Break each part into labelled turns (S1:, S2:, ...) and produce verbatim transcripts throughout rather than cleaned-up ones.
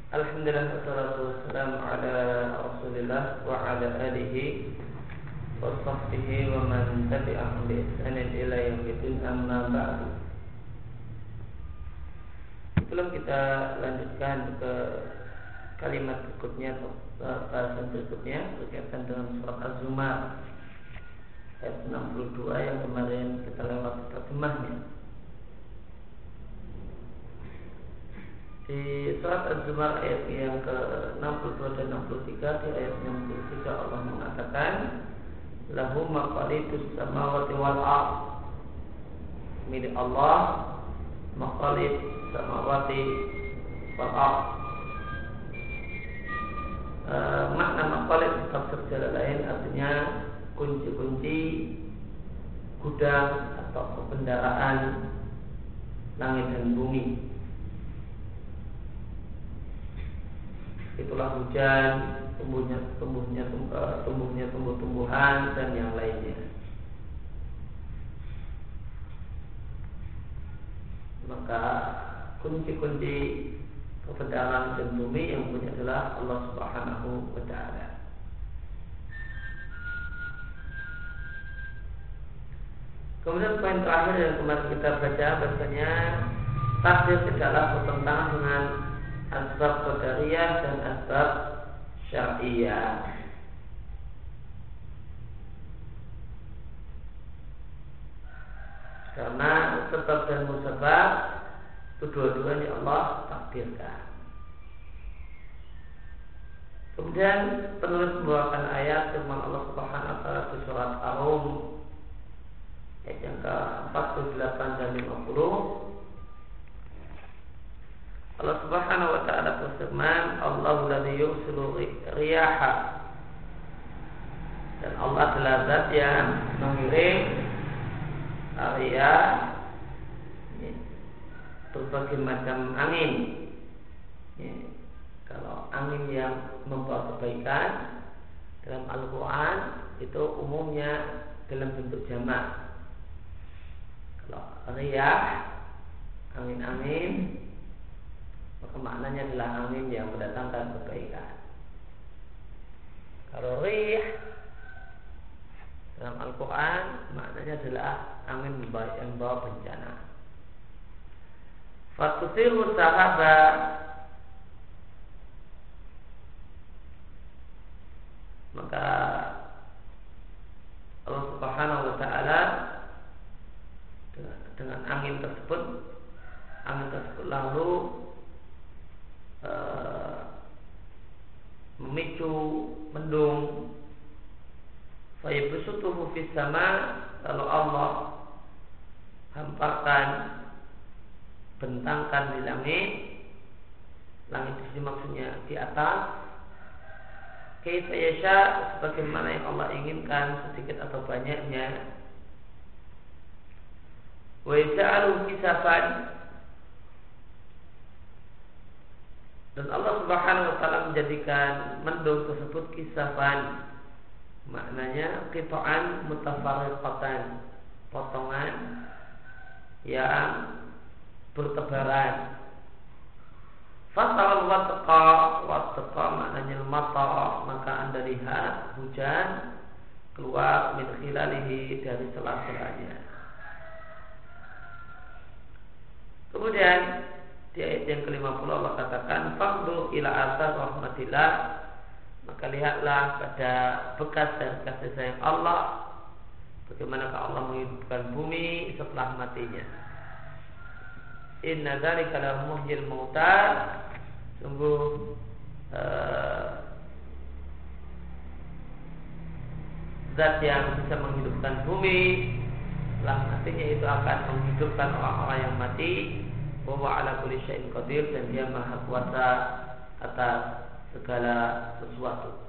S1: Alhamdulillah wassalatu wassalamu ala Rasulillah wa ala alihi wa sahbihi wa man tabi'ahum bi ihsanin ila yaumil amma ba'du. Sebelum kita lanjutkan ke kalimat berikutnya atau bahasan berikutnya berkaitan dengan surat Az-Zumar ayat enam puluh dua yang kemarin kita lewati terjemahnya. Di surat Az-Zumar ayat yang ke enam puluh dua dan enam puluh tiga, di ayat enam puluh tiga Allah mengatakan lahu maqalidus samawati wal ardh, milik Allah maqalid samawati wal ardh. E, makna maqalid tafsir jalan lain artinya kunci-kunci gudang atau kebendaraan langit dan bumi. Itulah hujan, tumbuhnya tumbuhnya tumbuhnya tumbuh-tumbuhan dan yang lainnya. Maka kunci-kunci kebenaran dan bumi yang punya adalah Allah Subhanahu wa taala. Kemudian poin terakhir yang kemarin kita baca bahasanya takdir tidaklah bertentangan dengan asbab qadariyah dan asbab syar'iyah. Karena sebab dan musabab kedua-duanya Allah takdirkan. Kemudian penulis membawakan ayat firman Allah Subhanahu wa taala di surat Ar-Rum ayat yang ke empat puluh delapan dan lima puluh. Allah Subhanahu wa taala berfirman, Allahu alladzi yursilu riyaha, dan Allah adalah zat yang mengirim riyah, berbagai macam angin. Ya, kalau angin yang membawa kebaikan dalam Al-Quran itu umumnya dalam bentuk jamak. Kalau riyah, angin-angin, maka maknanya adalah angin yang mendatangkan kebaikan. Kalau rih dalam Al-Quran maknanya adalah angin yang membawa bencana. Fatusiru sahabat, maka Allah Subhanahu wa taala dengan, dengan angin tersebut angin tersebut lalu Uh, memicu mendung, fayabsutuhu fis sama, lalu Allah hamparkan, bentangkan di langit. Langit di sini maksudnya di atas. Kaifa yasha, sebagaimana yang Allah inginkan, sedikit atau banyaknya. Wa yaj'alu kisafan, dan Allah Subhanahu wa taala menjadikan mendung tersebut kisafan, maknanya qita'an mutafarriqatan, potongan yang bertebaran. Fatal watqa, watqa maknanya mata, maka Anda lihat hujan keluar min khilalihi, dari sela-selanya. Kemudian di ayat yang ke lima puluh Allah katakan faqdu ila athar rahmatillah, maka lihatlah pada bekas dan kasih sayang Allah, bagaimana Allah menghidupkan bumi setelah matinya. Inna dzalika la muhyil mauta, sungguh uh, zat yang bisa menghidupkan bumi setelah matinya itu akan menghidupkan orang-orang yang mati. Wa ala kulli syai'in qadir, dan dia maha kuasa atas segala sesuatu.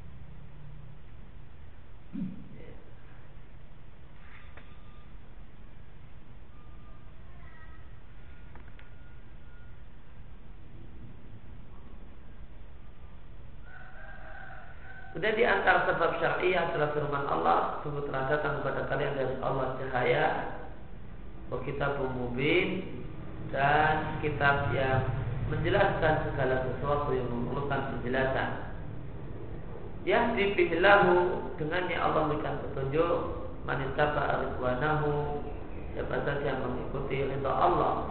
S1: Kemudian di antara sebab syar'iyah adalah firman Allah, sungguh telah datang kepada kalian dari Allah cahaya, wa kitabun mubin, dan kitab yang menjelaskan segala sesuatu yang memerlukan penjelasan. Yahdi bihillahu, dengannya Allah memberikan petunjuk, man ittaba'a ridwanahu, siapa saja yang mengikuti ridha Allah,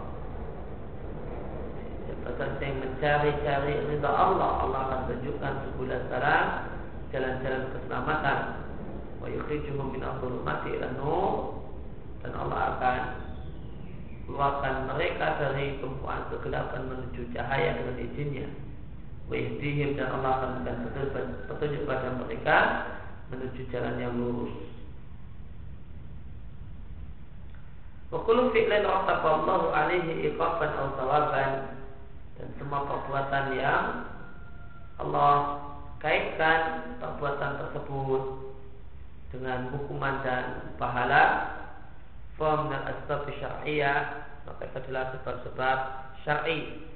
S1: siapa saja yang mencari-cari ridha Allah, Allah akan tunjukkan sebulan salam, jalan-jalan keselamatan. Wa yukhrijuhum min adh-dhulumati ila nur, dan Allah akan keluarkan mereka dari tumpuan kegelapan menuju cahaya dengan izinnya. Wa yahdihim, dan Allah akan memberikan petunjuk pada mereka menuju jalan yang lurus. Wa kullu fi'lin rataballahu alaihi iqaban aw thawaban, dan semua perbuatan yang Allah kaitkan perbuatan tersebut dengan hukuman dan pahala, fa min al-asbab syar'iyyah, maka itu adalah sebab-sebab syar'i.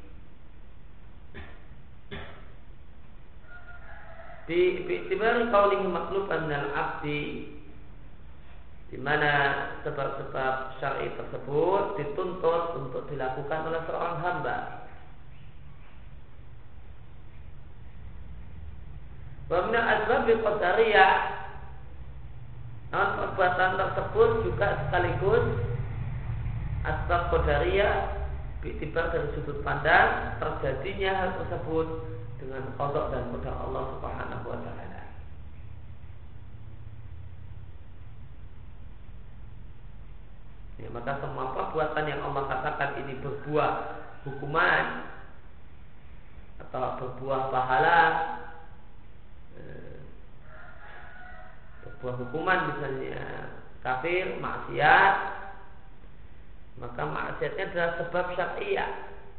S1: Di bi'tibari qaulihi maqluban minal abdi, di mana sebab-sebab syar'i tersebut dituntut untuk dilakukan oleh seorang hamba. Wa min al-asbab qadariyah, namun perbuatan tersebut juga sekaligus asbab qadariyah bi'tibar dari sudut pandang terjadinya hal tersebut dengan qada dan qadar Allah Subhanahu wa taala. Ya, maka semua perbuatan yang Allah katakan ini berbuah hukuman atau berbuah pahala, berbuah hukuman, misalnya kafir, maksiat, maka maksiatnya adalah sebab syar'iyyah.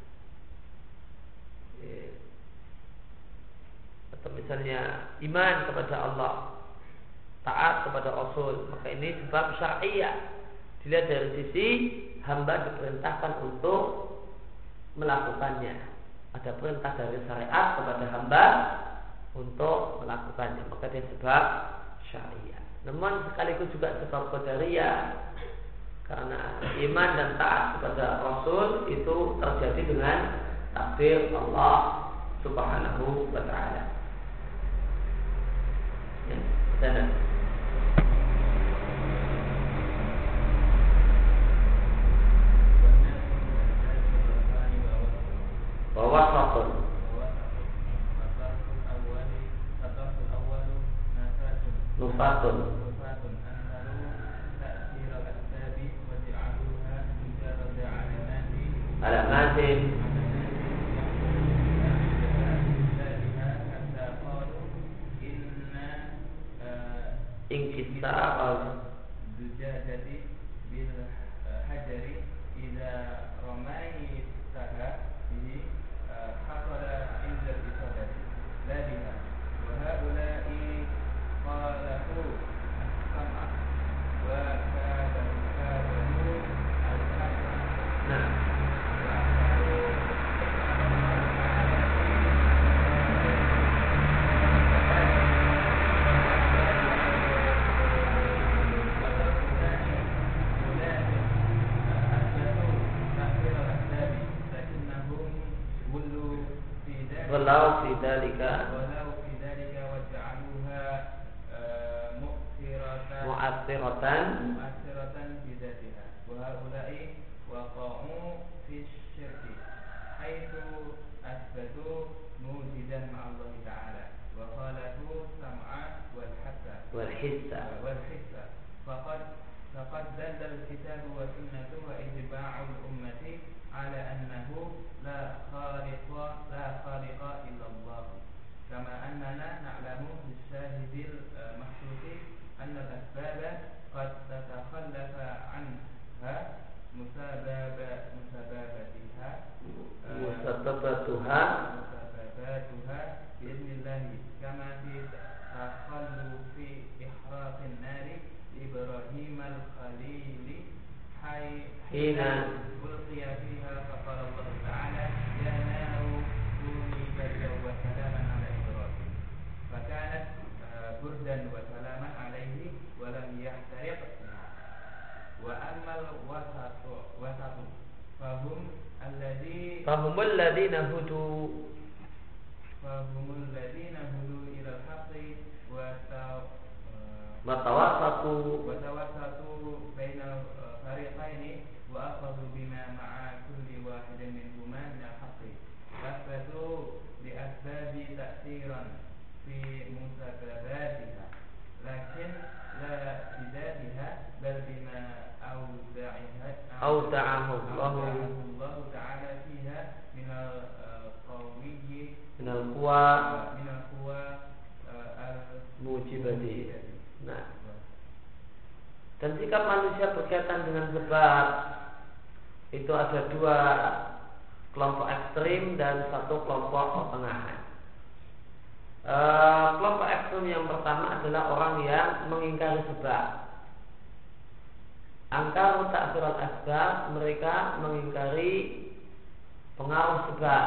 S1: Atau misalnya iman kepada Allah, taat kepada Rasul, maka ini sebab syar'iyyah. Dilihat dari sisi hamba diperintahkan untuk melakukannya. Ada perintah dari syariat kepada hamba untuk melakukannya, maka dia sebab syariah. Namun sekaligus juga sebab qadariyah, karena iman dan taat kepada Rasul itu terjadi dengan takdir Allah Subhanahu wa taala. Ya, dan bahwa satu nufatun alamatin ingkisar
S2: dujajati bil hajari idza ramaitaha bihi hasala inda isabati la biha wa haula'i qalahu as-sam'a wa kadzabu al-sam'a.
S1: Nah, walau fi dzalika
S2: walau fi dzalika waj'aluha mu'thiratan
S1: mu'athiratan
S2: mu'athiratan bi dzatiha wa haula'i waqa'u fi syirki haitsu asbatu mujidan ma'allahi ta'ala wa khalaqu sam'a wal hassa
S1: wal hissa
S2: wal hissa faqad faqad dalla al-kitab wa sunnatu wa ijma'ul ummati ala annahu la khaliqa la khaliqa illa Allah kama annana na'lamu bisyahidil mahsusi anna al-asbaba qad tatakhallafa anha musababa musababatiha
S1: musababatuha
S2: musababatuha bi'idnillahi kama fi takhallufi ihraqin nari Ibrahim al-Khalili hina ulqiya fiha faqala Allah ta'ala ya naru kuni bardan wa salaman ala Ibrahim fakanat burdan wa salaman alaihi wa lam yahtariq wa ammal wasatu wasatu fahum alladhi
S1: fahumul ladzina hudu
S2: fahumul ladzina hudu ila al-haqqi wa
S1: watawasatu
S2: watawasatu bainal fariqaini wa akhadhu bima ma'a kulli wahidin minhuma min al-haqqi wasbatu bi asbabi ta'siran fi musababatiha lakin la bidatiha bal bima awda'iha
S1: awda'ahu
S2: Allah ta'ala fiha min al-qawiyyi
S1: min al-quwa
S2: min al-quwa
S1: al-mujibati. Nah, dan sikap manusia berkaitan dengan sebab itu ada dua kelompok ekstrim dan satu kelompok pertengahan. E, kelompok ekstrim yang pertama adalah orang yang mengingkari sebab. Angka ta'siral asbab, mereka mengingkari pengaruh sebab.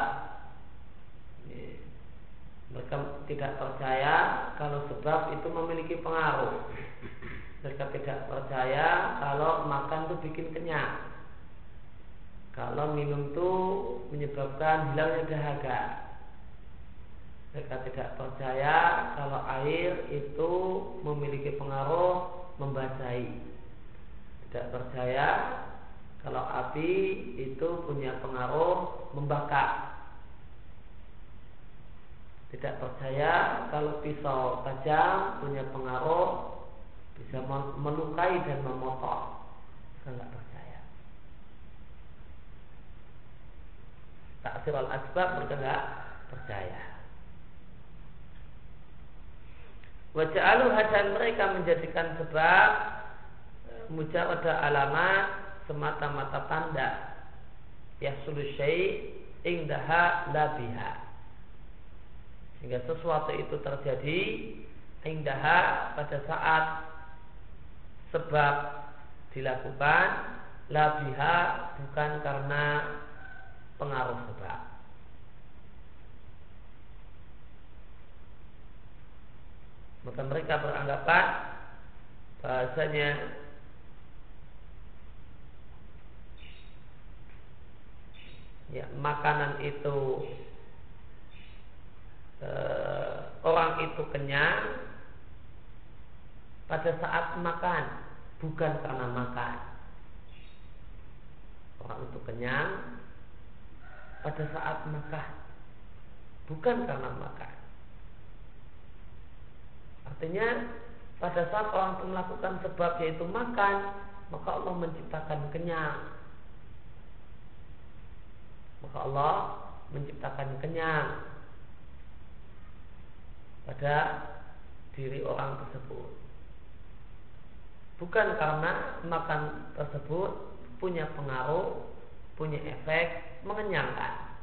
S1: Mereka tidak percaya kalau sebab itu memiliki pengaruh. Mereka tidak percaya kalau makan itu bikin kenyang, kalau minum itu menyebabkan hilangnya dahaga. Mereka tidak percaya kalau air itu memiliki pengaruh membasahi. Tidak percaya kalau api itu punya pengaruh membakar. Tidak percaya kalau pisau tajam punya pengaruh bisa melukai dan memotong. Mereka tidak percaya. Ta'sirul asbab mereka tidak percaya. Wa ja'alu hadan, mereka menjadikan sebab mujarrada alamat, semata-mata tanda yahsulu syai' indaha la biha, sehingga sesuatu itu terjadi indaha pada saat sebab dilakukan, la biha bukan karena pengaruh sebab. Maka mereka beranggapan bahasanya ya, makanan itu e, orang itu kenyang pada saat makan, bukan karena makan. Orang itu kenyang pada saat makan, bukan karena makan. Artinya pada saat orang itu melakukan sebab yaitu makan, maka Allah menciptakan kenyang. Maka Allah menciptakan kenyang pada diri orang tersebut, bukan karena makan tersebut punya pengaruh, punya efek mengenyangkan.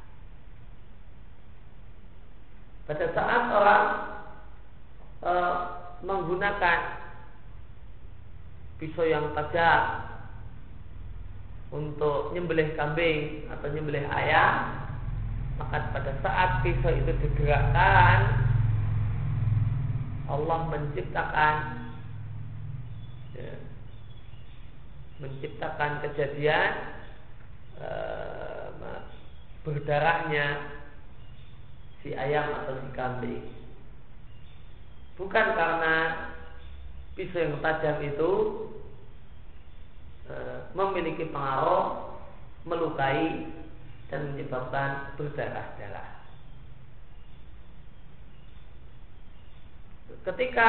S1: Pada saat orang e, menggunakan pisau yang tajam untuk nyembelih kambing atau nyembelih ayam, maka pada saat pisau itu digerakkan, Allah menciptakan ya, menciptakan kejadian e, berdarahnya si ayam atau si kambing, bukan karena pisau yang tajam itu memiliki pengaruh melukai dan menyebabkan berdarah-darah. Ketika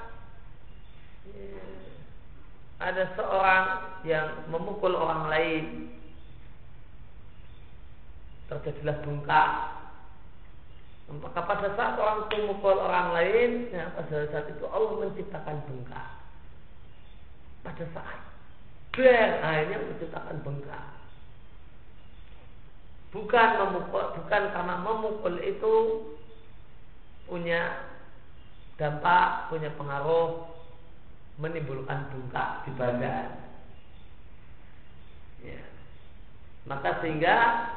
S1: ada seorang yang memukul orang lain, terjadilah bengkak, maka pada saat orang itu memukul orang lain, ya, pada saat itu Allah menciptakan bengkak. Pada saat dan akhirnya menciptakan bengkak. Bukan memukul, bukan karena memukul itu punya dampak, punya pengaruh menimbulkan bengkak di badan. Ya. Maka sehingga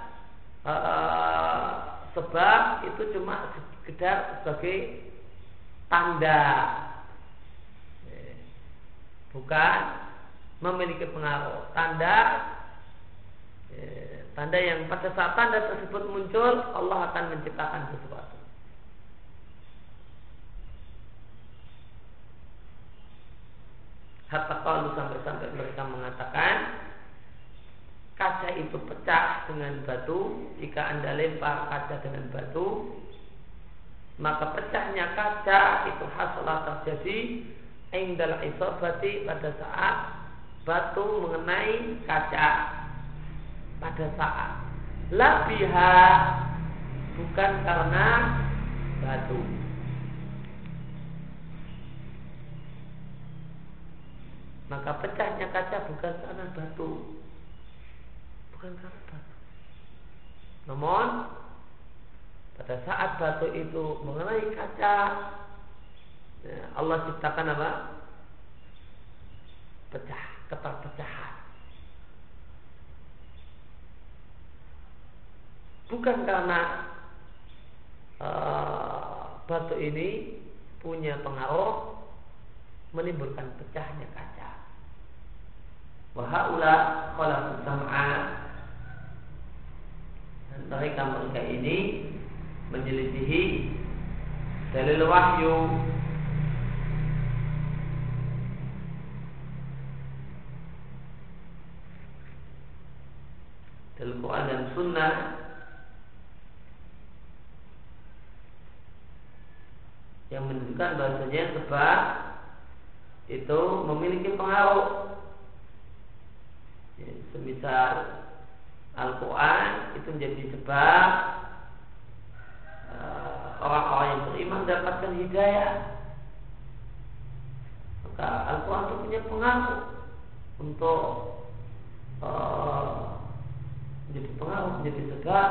S1: uh, sebab itu cuma sekedar sebagai tanda, ya. Bukan memiliki pengaruh. Tanda eh, tanda yang pada saat tanda tersebut muncul, Allah akan menciptakan sesuatu. Hatta qalu, sampai-sampai mereka mengatakan kaca itu pecah dengan batu. Jika Anda lempar kaca dengan batu, maka pecahnya kaca itu hasalah terjadi indal isabati, pada saat batu mengenai kaca, pada saat la biha, bukan karena batu. Maka pecahnya kaca bukan karena batu, bukan karena batu. Namun pada saat batu itu mengenai kaca, ya, Allah ciptakan apa? Pecah, keterpecahan. Bukan karena uh, batu ini punya pengaruh menimbulkan pecahnya kaca. Wa haula khalaqus sam'a, dan mereka mereka ini menyelisihi dalil wahyu. Dalam Quran dan Sunnah yang menunjukkan bahasanya sebab itu memiliki pengaruh. Ya, semisal Al-Quran itu menjadi sebab uh, orang-orang yang beriman mendapatkan hidayah, maka Al-Quran itu punya pengaruh untuk uh, menjadi pengaruh, menjadi sebab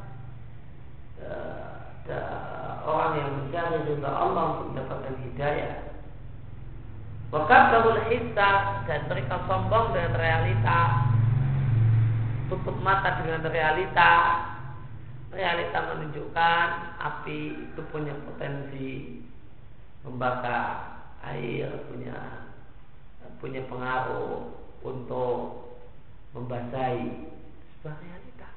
S1: uh, orang yang mencari ridha Allah untuk mendapatkan hidayah. Wakadzabul hissa, dan mereka sombong dengan realita, tutup mata dengan realita. Realita menunjukkan api itu punya potensi membakar air, punya punya pengaruh untuk membasahi. Sebuah realita.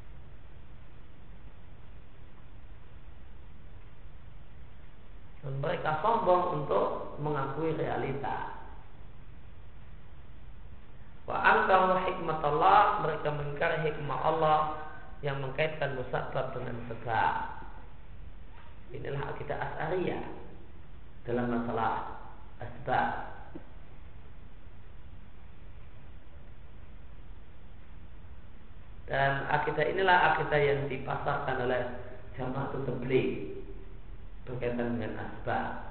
S1: Dan mereka sombong untuk mengakui realita. Wa angkaru hikmatullah, mereka mengingkari hikmah Allah yang mengkaitkan musabab dengan sebab. Inilah akidah Asy'ariyah dalam masalah asbab. Dan akidah inilah akidah yang dipasarkan oleh Jama'atul Tabligh berkaitan dengan asbab.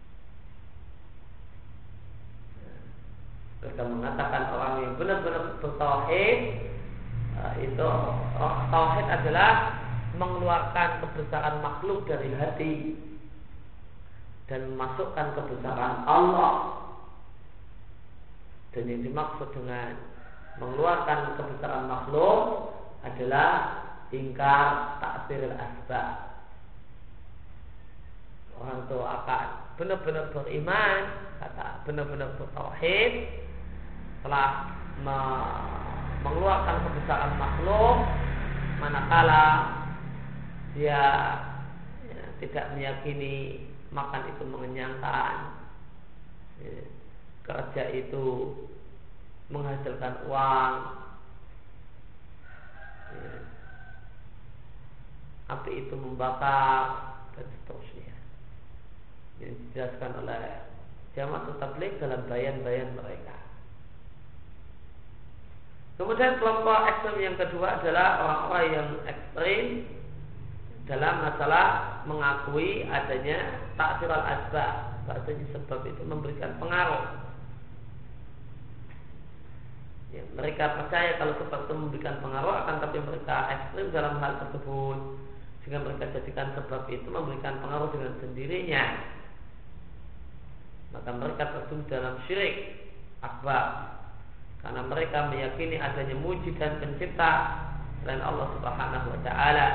S1: Mereka mengatakan orang yang benar-benar bertauhid, itu tauhid adalah mengeluarkan kebesaran makhluk dari hati dan memasukkan kebesaran Allah. Dan yang dimaksud dengan mengeluarkan kebesaran makhluk adalah ingkar taksiril asbab. Orang itu akan benar-benar beriman, kata benar-benar bertauhid, telah me- mengeluarkan kebesaran makhluk, manakala dia ya, tidak meyakini makan itu mengenyangkan, ya, kerja itu menghasilkan uang, ya, api itu membakar, dan seterusnya. Yang dijelaskan oleh Jama'atul Tabligh dalam bayan-bayan mereka. Kemudian kelompok ekstrem yang kedua adalah orang-orang yang ekstrem dalam masalah mengakui adanya taksirul asbab, bahasanya sebab itu memberikan pengaruh. Ya, mereka percaya kalau sebab itu memberikan pengaruh, akan tapi mereka ekstrem dalam hal tersebut, sehingga mereka jadikan sebab itu memberikan pengaruh dengan sendirinya. Maka mereka terjun dalam syirik akbar, karena mereka meyakini adanya mujid dan pencipta selain Allah Subhanahu wa taala.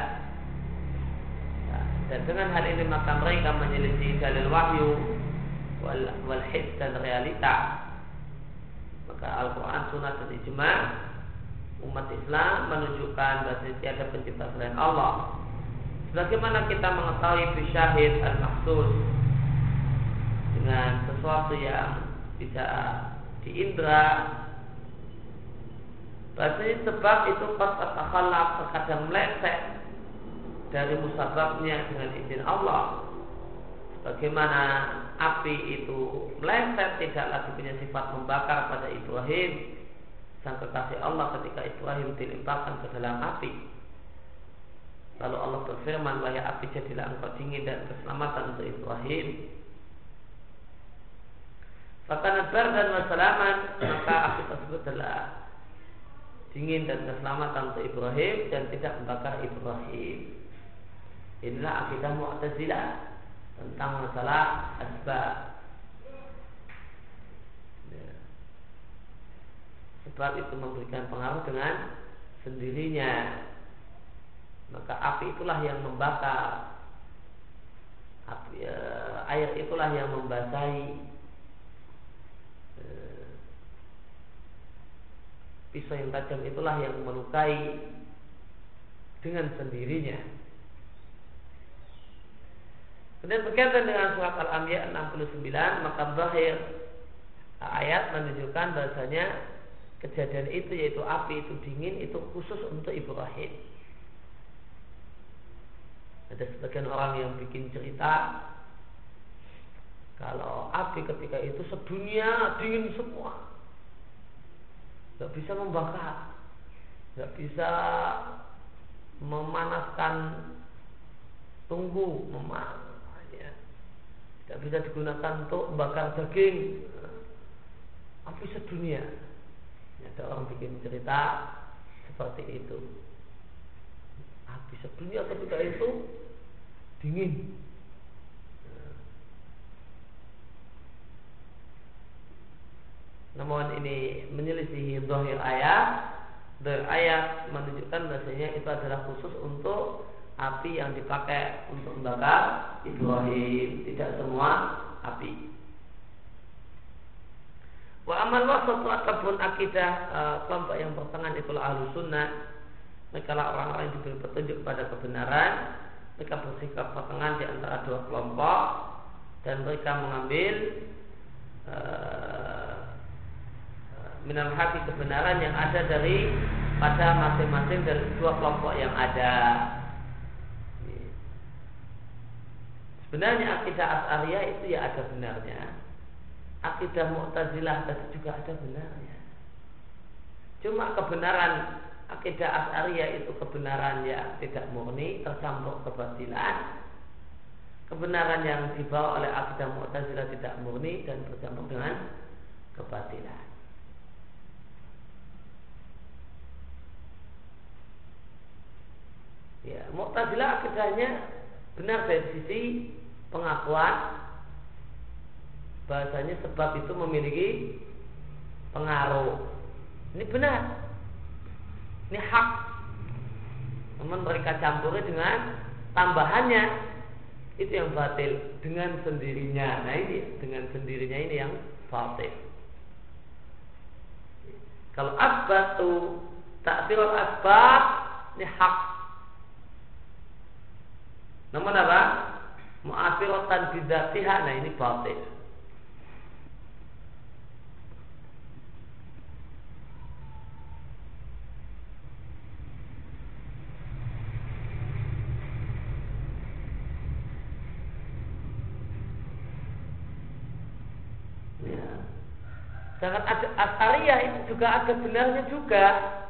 S1: Dan dengan hal ini maka mereka menyelisih dalil wahyu wal, wal his dan realita. Maka Al-Quran, Sunnah dan Ijma' umat Islam menunjukkan bahwa tiada pencipta selain Allah. Sebagaimana kita mengetahui bisyahid al-mahsus dengan sesuatu yang bisa diindra, bahasanya sebab itu qad-takhallaf terkadang meleset dari musababnya dengan izin Allah. Bagaimana api itu meleset tidak lagi punya sifat membakar pada Ibrahim sang kekasih Allah ketika Ibrahim dilemparkan ke dalam api. Lalu Allah berfirman, wahai api jadilah engkau dingin dan keselamatan untuk Ibrahim. Fakana bardan wa salaman, maka api tersebut adalah dingin dan keselamatan untuk Ibrahim dan tidak membakar Ibrahim. Inilah akidah Mu'tazilah tentang masalah asbab. Ya. Sebab itu memberikan pengaruh dengan sendirinya. Maka api itulah yang membakar, api, e, air itulah yang membasahi, e, pisau yang tajam itulah yang melukai dengan sendirinya. Kemudian berkaitan dengan surat Al-Anbiya enam puluh sembilan, maka zahir ayat menunjukkan bahasanya kejadian itu, yaitu api itu dingin, itu khusus untuk Ibrahim. Ada sebagian orang yang bikin cerita kalau api ketika itu sedunia dingin semua, nggak bisa membakar, nggak bisa memanaskan tunggu, meman, ya. Tidak bisa digunakan untuk membakar daging. Api sedunia. Ada orang bikin cerita seperti itu. Api sedunia ketika itu dingin. Namun ini menyelisihi zahir ayat. Zahir ayat menunjukkan bahasanya itu adalah khusus untuk api yang dipakai untuk membakar Ibrahim, tidak semua api. Wa amal wasat ataupun akidah uh, kelompok yang pertengahan itulah Ahlus Sunnah. Mereka lah orang-orang yang diberi petunjuk kepada kebenaran. Mereka bersikap pertengahan di antara dua kelompok dan mereka mengambil uh, minal haqi kebenaran yang ada dari pada masing-masing dari dua kelompok yang ada. Sebenarnya akidah Asy'ariyah itu ya ada benarnya. Akidah Mu'tazilah tadi juga ada benarnya. Cuma kebenaran akidah Asy'ariyah itu kebenaran yang tidak murni, tercampur kebatilan. Kebenaran yang dibawa oleh akidah Mu'tazilah tidak murni dan bercampur dengan kebatilan. Ya, Mu'tazilah akidahnya benar dari sisi pengakuan bahasanya sebab itu memiliki pengaruh. Ini benar, ini hak. Namun mereka campuri dengan tambahannya, itu yang batil dengan sendirinya. Nah ini dengan sendirinya ini yang batil. Kalau asbatu ta'thirul asbab, ini hak. Namun apa? Mu'athiratan bidzatiha, nah ini batil. Sedangkan Asy'ariyah itu juga ada benarnya juga.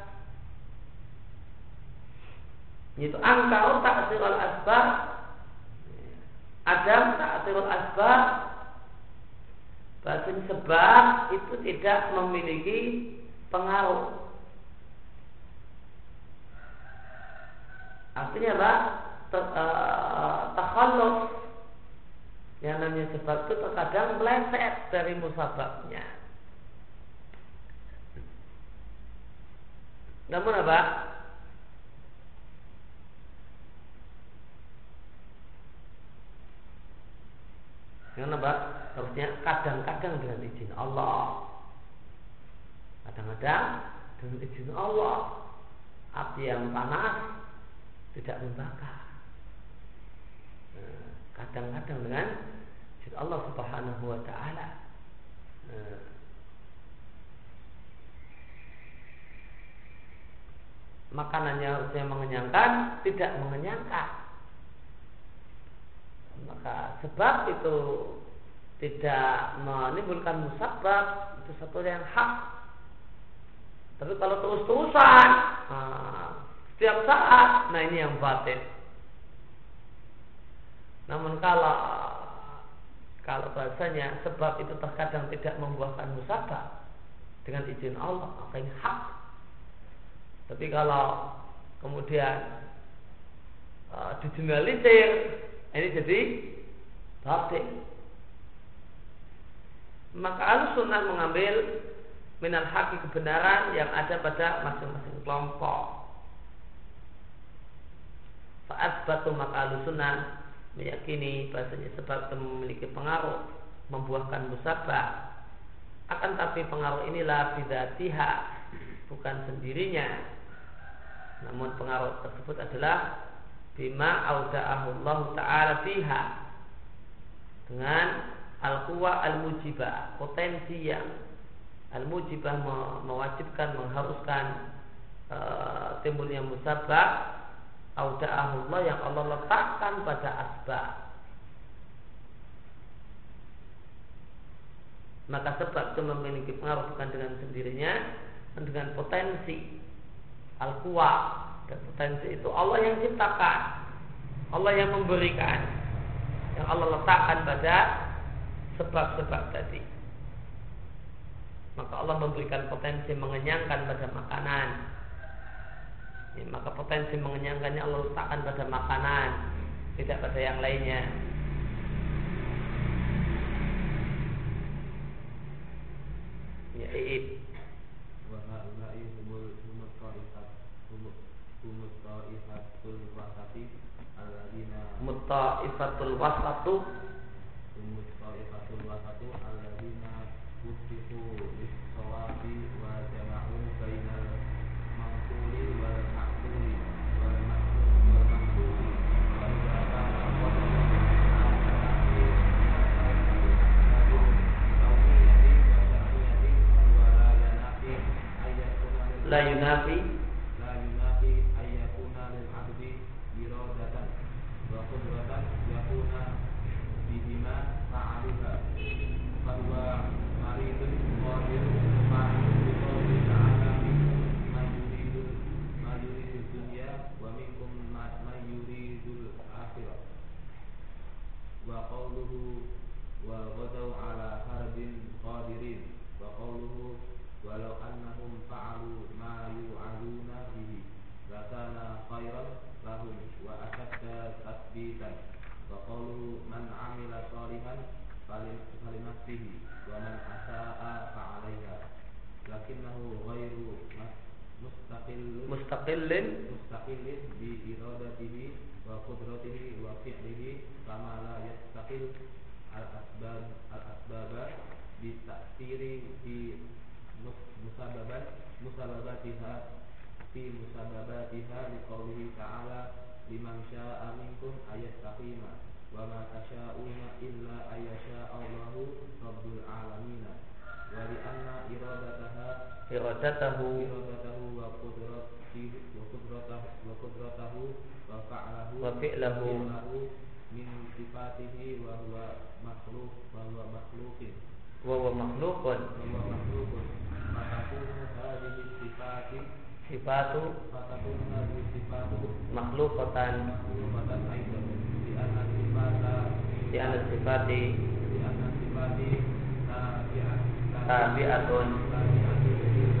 S1: Yaitu angkau ta'thirul asbab, adam ta'thirul asbab, bahasanya sebab itu tidak memiliki pengaruh. Artinya apa? Takhalluf, yang namanya sebab itu terkadang meleset dari musababnya. Namun apa? Karena apa? Harusnya kadang-kadang dengan izin Allah, kadang-kadang dengan izin Allah. api yang panas tidak membakar. Nah, kadang-kadang dengan izin Allah Subhanahu wa taala. Nah, makanannya harusnya mengenyangkan, tidak mengenyangkan. Maka sebab itu tidak menimbulkan musabab, itu satu yang hak. Tapi kalau terus-terusan, nah, setiap saat, nah ini yang batin. Namun kalau kalau bahasanya sebab itu terkadang tidak membuahkan musabab dengan izin Allah, maka ini hak. Tapi kalau kemudian uh, dijeneralisir, ini jadi batin. Maka Ahlussunnah mengambil minal haqi kebenaran yang ada pada masing-masing kelompok. Saat batu maka Ahlussunnah meyakini bahasanya sebab itu memiliki pengaruh, membuahkan musabah. Akan tapi pengaruh inilah bidzatiha, bukan sendirinya. Namun pengaruh tersebut adalah bima auda'ahu Allah Ta'ala fiha, dengan al-quwa al-mujibah, potensi yang al-mujibah mewajibkan, mengharuskan e, timbulnya musabah, auda'ahullah yang Allah letakkan pada asbab. Maka sebab itu memiliki pengaruh bukan dengan sendirinya, dan dengan potensi al-quwa, dan potensi itu Allah yang ciptakan, Allah yang memberikan, yang Allah letakkan pada sebab-sebab tadi. Maka Allah memberikan potensi mengenyangkan pada makanan. Ya, maka potensi mengenyangkannya Allah letakkan pada makanan, tidak pada yang lainnya. Ya, it.
S3: Wa ha'ula'i humul humut ta'ihat humut ta'ihatul wasati alladina
S1: mutta'ifatul wasatu
S3: humut ta'ihatul wasatu alladina wuffiqu lis-shawabi wa jama'u bainal maquli wal ma'quli wal ma'quli wal ma'quli wa idza kana
S1: la yunafi
S3: la yunafi ayyakuna lil 'abdi iradatan wa qudratan yakuna bihima fa'aluha fa huwa maridun qadirun ma'lum bi qawli ta'ala man yuridu man yuridu dunya wa minkum man yuridul akhirah wa qawluhu wa ghadaw ala harbin qadirin wa qawluhu walau annahum fa'alu ma yu'aduna bihi lakana khairan lahum wa ashadda tathbitan wa qawluhu man 'amila shalihan falinafsihi wa man asa'a fa'alaiha lakinnahu ghairu mustaqillin
S1: mustaqillin
S3: mustaqillin bi iradatihi wa qudratihi wa fi'lihi kama la yastaqil al-asbab al-asbaba bi ta'siri bi musababat musababatiha fi musababatiha liqaulihi ta'ala liman syaa'a minkum ayastaqima wa ma tasha'una illa ayyasha Allahu rabbul alamin wa li anna iradataha
S1: iradatahu
S3: iradatahu wa qudratihi wa qudratahu wa qudratahu wa fa'lahu
S1: wa fi'lahu
S3: min sifatihi wa huwa makhluq wa huwa makhluqin
S1: wa huwa makhluqun
S3: wa huwa makhluqun fatakunu hadhihi sifati
S1: sifatu
S3: fatakunu hadhihi sifatu
S1: makhluqatan
S3: makhluqatan aidan di anna sifata
S1: di anna sifati
S3: di anna sifati tabi'at
S1: tabi'atun
S3: tabi'atun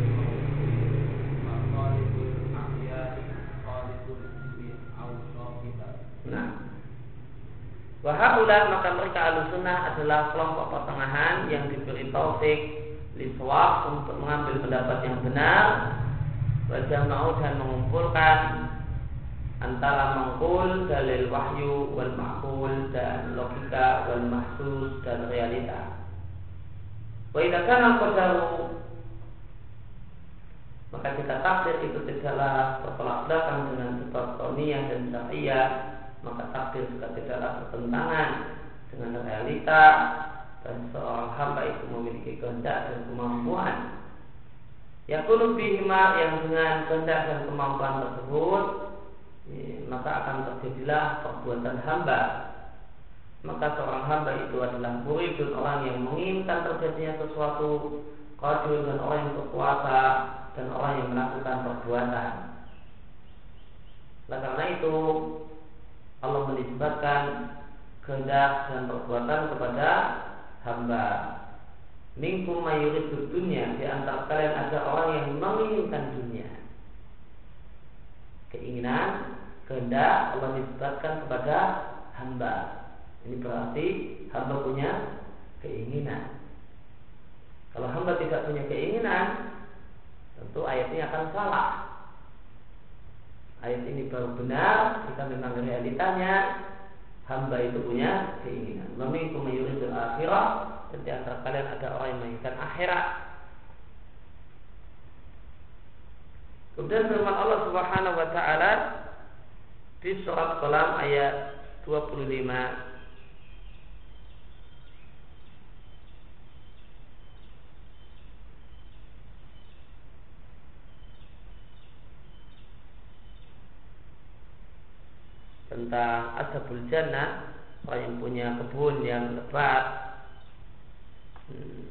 S3: maqalibul ahyari qalibul bi awsafiha.
S1: Nah, wahaula maka mereka Ahlussunnah adalah kelompok pertengahan yang diberi taufik liswab untuk mengambil pendapat yang benar, wajah mau dan mengumpulkan antara mangkul dalil wahyu wal ma'qul dan logika wal mahsus dan realita. Wa idza kana qadaru Maka jika takdir itu tidaklah bertolak belakang dengan sebab kauniyah dan syariah, maka takdir juga tidaklah bertentangan dengan realita dan seorang hamba itu memiliki kehendak dan kemampuan. Yakunu bihima, yang dengan kehendak dan kemampuan tersebut maka akan terjadilah perbuatan hamba. Maka seorang hamba itu adalah muridun, orang yang menginginkan terjadinya sesuatu, qadir, dan orang yang berkuasa, dan orang yang melakukan perbuatan. Nah, karena itu Allah menisbatkan kehendak dan perbuatan kepada hamba. Minkum mayuridu dunya, di antara kalian ada orang yang menginginkan dunia. Keinginan, kehendak Allah nisbatkan kepada hamba. Ini berarti hamba punya keinginan. Kalau hamba tidak punya keinginan, tentu ayat ini akan salah. Ayat ini baru benar jika memang realitanya hamba itu punya keinginan. Minkum mayuridul akhirah, dan di antara kalian ada orang yang menginginkan akhirat. Kemudian firman Allah Subhanahu wa taala di surat Qalam ayat dua puluh lima, tentang ashabul jannah, orang yang punya kebun yang lebat. Hmm.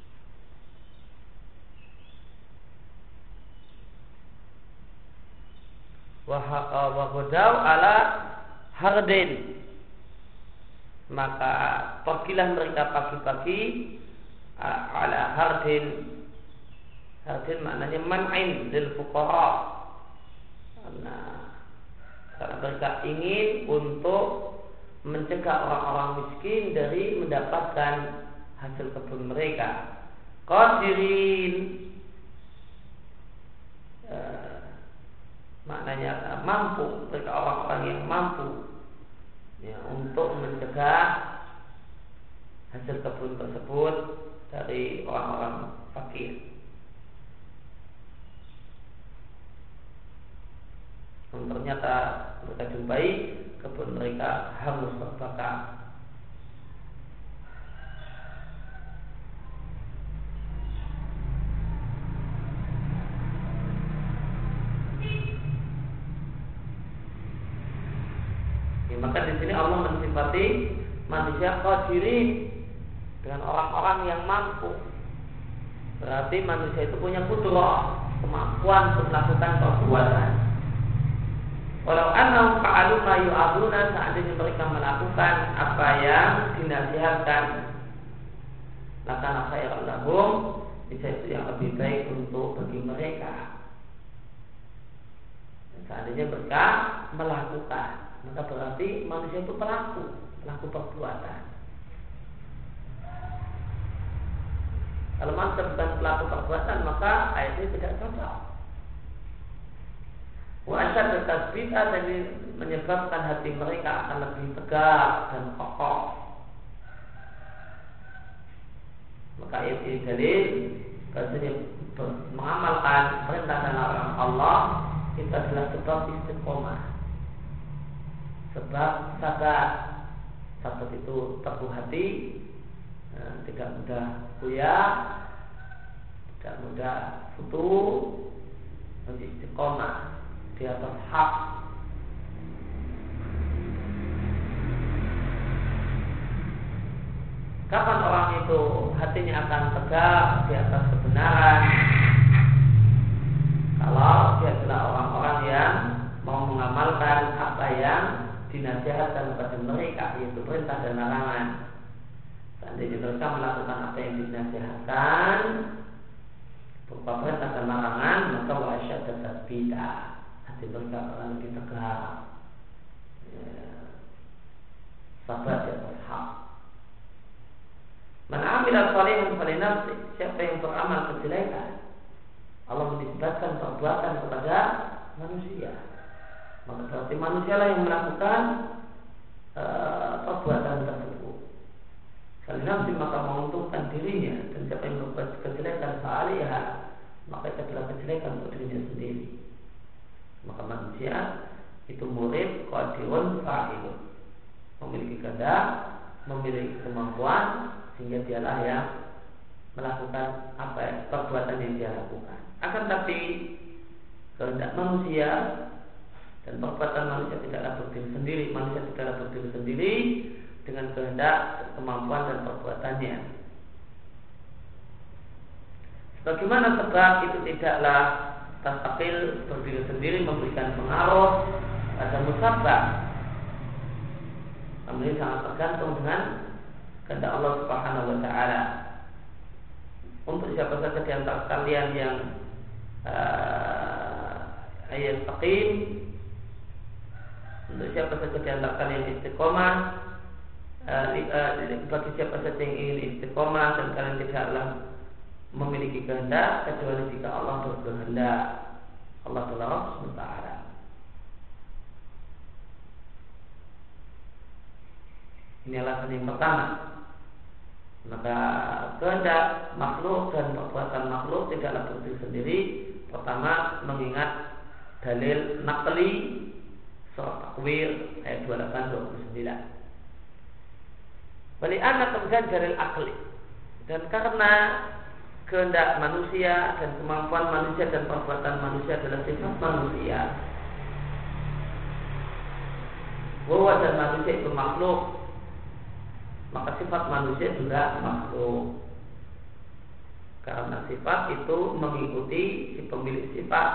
S1: Wahodau ala hardin, maka pergilah mereka pagi-pagi ala hardin. Hardin maknanya man'in lil fuqara, karena karena mereka ingin untuk mencegah orang-orang miskin dari mendapatkan hasil kebun mereka. Qadirin, eh, maknanya mampu, mereka orang-orang yang mampu ya, untuk mencegah hasil kebun tersebut dari orang-orang fakir. Dan ternyata mereka jumpai kebun mereka hangus terbakar. Ya, maka di sini Allah mensifati manusia qadirin dengan orang-orang yang mampu. Berarti manusia itu punya kudrah, kemampuan untuk melakukan perbuatan. Walau annahum fa'alu ma yu'aduna, seandainya mereka melakukan apa yang dinasihatkan, lakana khairan lahum, bisa itu yang lebih baik untuk bagi mereka. Dan seandainya mereka melakukan, maka berarti manusia itu pelaku, pelaku perbuatan. Kalau manusia bukan pelaku perbuatan, maka ayat ini tidak cocok. Wa'asyad tasbita, jadi menyebabkan hati mereka akan lebih tegak dan kokoh. Maka ayat ini dalil bahasanya mengamalkan perintah dan larangan Allah itu adalah sebab istiqomah, sebab sabar. Sabar itu teguh hati, tidak mudah goyah, tidak mudah futur, dan istiqomah di atas hak. Kapan orang itu hatinya akan tegak di atas kebenaran? Kalau dia adalah orang-orang yang mau mengamalkan apa yang dinasihatkan kepada mereka, yaitu perintah dan larangan. Seandainya mereka melakukan apa yang dinasihatkan berupa perintah dan larangan, maka wa'asyad dan tasbita, hati mereka akan lebih tegak, ya, sabar di atas hak. Man amila shalihan falinafsi, siapa yang beramal kejelekan, Allah menisbatkan perbuatan kepada manusia, maka berarti manusialah yang melakukan uh, perbuatan tersebut. Falinafsi, maka menguntungkan dirinya. Dan siapa yang berbuat kejelekan fa'aliyah, maka itu adalah kejelekan untuk dirinya sendiri. Maka manusia itu murid, qadirun, fa'ilun, memiliki kehendak, memiliki kemampuan, sehingga dialah yang melakukan apa ya, perbuatan yang dia lakukan. Akan tapi kehendak manusia dan perbuatan manusia tidaklah berdiri sendiri. Manusia tidaklah berdiri sendiri dengan kehendak, kemampuan dan perbuatannya. Bagaimana sebab itu tidaklah tasakil berdiri sendiri memberikan pengaruh pada musabab. Namun ini sangat tergantung dengan kehendak Allah Subhanahu wa taala. Untuk siapa saja di antara kalian yang uh, ayat taqim, untuk siapa saja di antara kalian istiqomah, uh, uh, bagi siapa saja yang ingin istiqomah dan kalian tidaklah memiliki kehendak kecuali jika Allah berkehendak. Allah adalah Rabb semesta alam. Ini alasan yang pertama. Maka kehendak makhluk dan perbuatan makhluk tidaklah berdiri sendiri. Pertama, mengingat dalil naqli surat Takwir ayat dua puluh delapan dua puluh sembilan. Wali anak kemudian dalil akli, dan karena kehendak manusia dan kemampuan manusia dan perbuatan manusia adalah sifat manusia. Bahwa dan manusia itu makhluk, maka sifat manusia juga makhluk. Karena sifat itu mengikuti si pemilik sifat.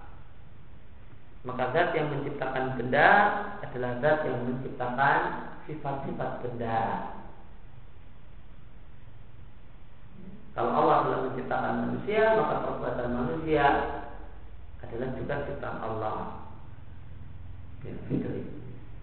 S1: Maka zat yang menciptakan benda adalah zat yang menciptakan sifat-sifat benda. Kalau Allah telah menciptakan manusia, maka perbuatan manusia adalah juga ciptaan Allah. Ya, fitri.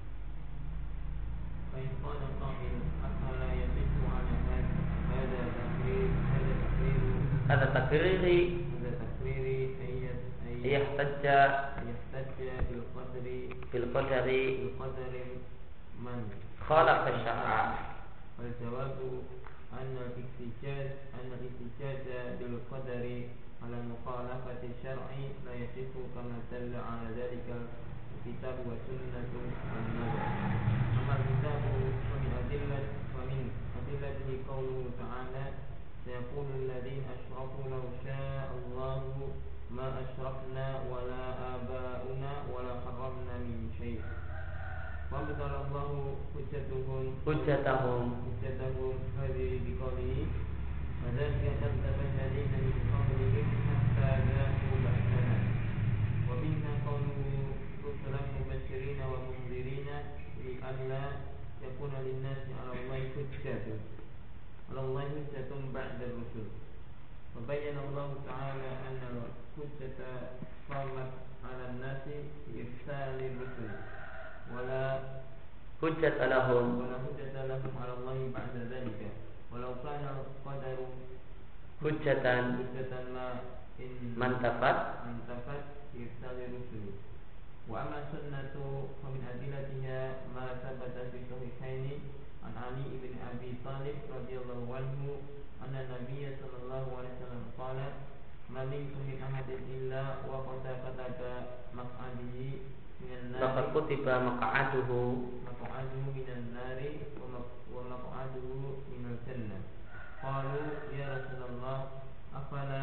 S3: فإن قال قائل أفلا يصح على هذا تقرير هذا تقرير
S1: هذا تقرير
S3: هذا تقرير أن
S1: يحتج
S3: يحتج بالقدر
S1: بالقدر
S3: بالقدر من
S1: خالف الشرع.
S3: والجواب أن الاحتجاج أن الاحتجاج بالقدر على مخالفة الشرع لا يصح كما دل على ذلك الكتاب والسنة والنظر. أما الكتاب فمن أدلة فمن أدلته قوله تعالى سيقول الذين أشركوا لو شاء الله ما أشركنا ولا آباؤنا ولا حرمنا من شيء. وأبطل الله حجتهم
S1: حجتهم
S3: حجتهم هذه بقوله وذلك كذب الذين من قبلهم حتى ذاقوا بأسنا. ومنها قوله رسلا مبشرين ومنذرين لئلا يكون للناس على الله حجة على الله حجة بعد الرسل. وبين الله تعالى أن الحجة قامت على الناس بإرسال الرسل ولا
S1: حجة لهم
S3: ولا حجة لهم على الله بعد ذلك. ولو كان القدر
S1: حجة
S3: حجة ما إن
S1: منتفت
S3: منتفت بإرسال الرسل. وأما السنة فمن أدلتها ما ثبت في الصحيحين عن علي بن أبي طالب رضي الله عنه أن النبي صلى الله عليه وسلم قال ما منكم من أحد إلا وقد كتب مقعده من النار
S1: لقد كتب مقعده
S3: مقعده من النار ومقعده من الجنة. قالوا يا رسول الله أفلا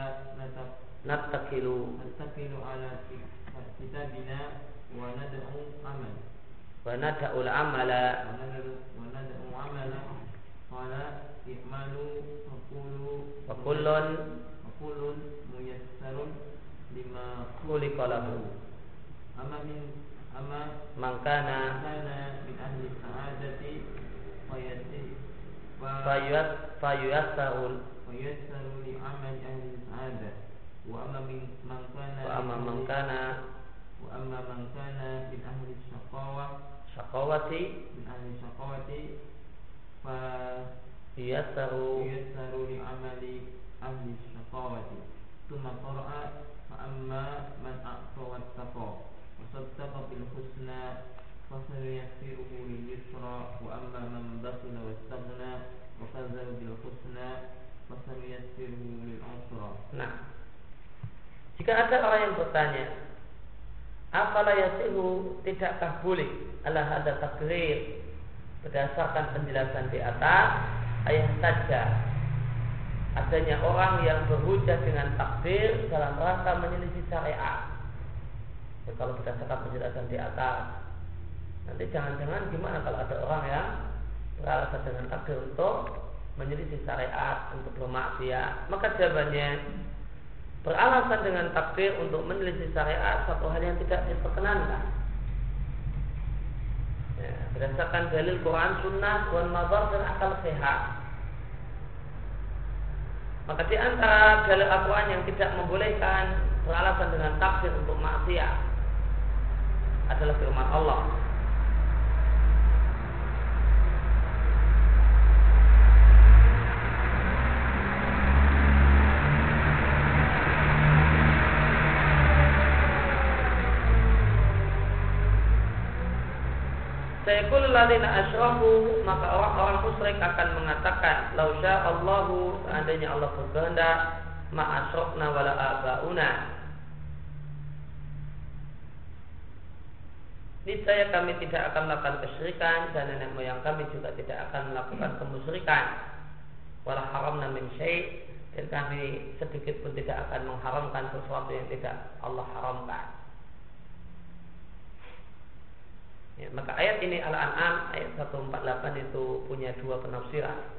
S1: نتكل
S3: نتكل على كتابنا وندعو عمل
S1: وندعو العمل
S3: وندعو عملا. قال اعملوا فقولوا
S1: وكل
S3: وكل ميسر لما
S1: خلق له.
S3: أما من أما
S1: من كان
S3: كان من أهل السعادة فيسر
S1: فييسر
S3: فيسر لعمل أهل السعادة. وأما من من كان
S1: وأما من كان
S3: وأما من كان من أهل الشقاوة
S1: شقاوة
S3: من أهل الشقاوة
S1: فييسر
S3: فييسر لعمل أهل الشقاوة. ثم قرأ فأما من أعطى واتقى وصدق بالحسنى فسنيسره لليسرى. وأما من بخل واستغنى وكذب بالحسنى فسنيسره للعسرى.
S1: Nah, Jika ada orang yang bertanya, afala yasihu, tidakkah boleh ala hadza takrir, berdasarkan penjelasan di atas, ayat saja adanya orang yang berhujjah dengan takdir dalam rangka menyelisih syariat. Ya, kalau berdasarkan penjelasan di atas, nanti jangan-jangan gimana kalau ada orang yang beralasan dengan takdir untuk menyelisih syariat, untuk bermaksiat? Maka jawabannya, beralasan dengan takdir untuk menyelisih syariat satu hal yang tidak diperkenankan. Ya, berdasarkan dalil Quran, Sunnah, wan nazar dan akal sehat. Maka di antara dalil Al-Quran yang tidak membolehkan beralasan dengan takdir untuk maksiat adalah firman Allah. Sayaqulul ladzina asyraku, maka orang-orang musyrik akan mengatakan, lau sya'allahu, seandainya Allah berkehendak, ma asyrafna wala abauna, niscaya kami tidak akan melakukan kesyirikan dan nenek moyang kami juga tidak akan melakukan kemusyrikan, wala haramna min syai', dan kami sedikit pun tidak akan mengharamkan sesuatu yang tidak Allah haramkan. Ya, maka ayat ini Al-An'am ayat seratus empat puluh delapan itu punya dua penafsiran.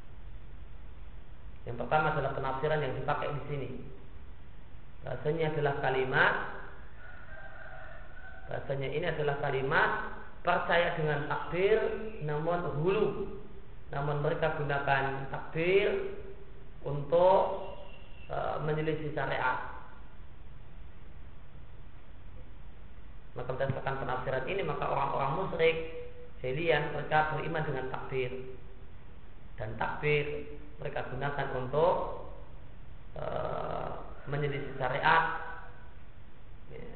S1: Yang pertama adalah penafsiran yang dipakai di sini. Bahasanya adalah kalimat Bahasanya ini adalah kalimat percaya dengan takdir, namun hulu, namun mereka gunakan takdir untuk e, menyelisih syariat. Maka berdasarkan penafsiran ini, maka orang-orang musyrik jahiliyah mereka beriman dengan takdir, dan takdir mereka gunakan untuk e, menyelisih syariat. Ya.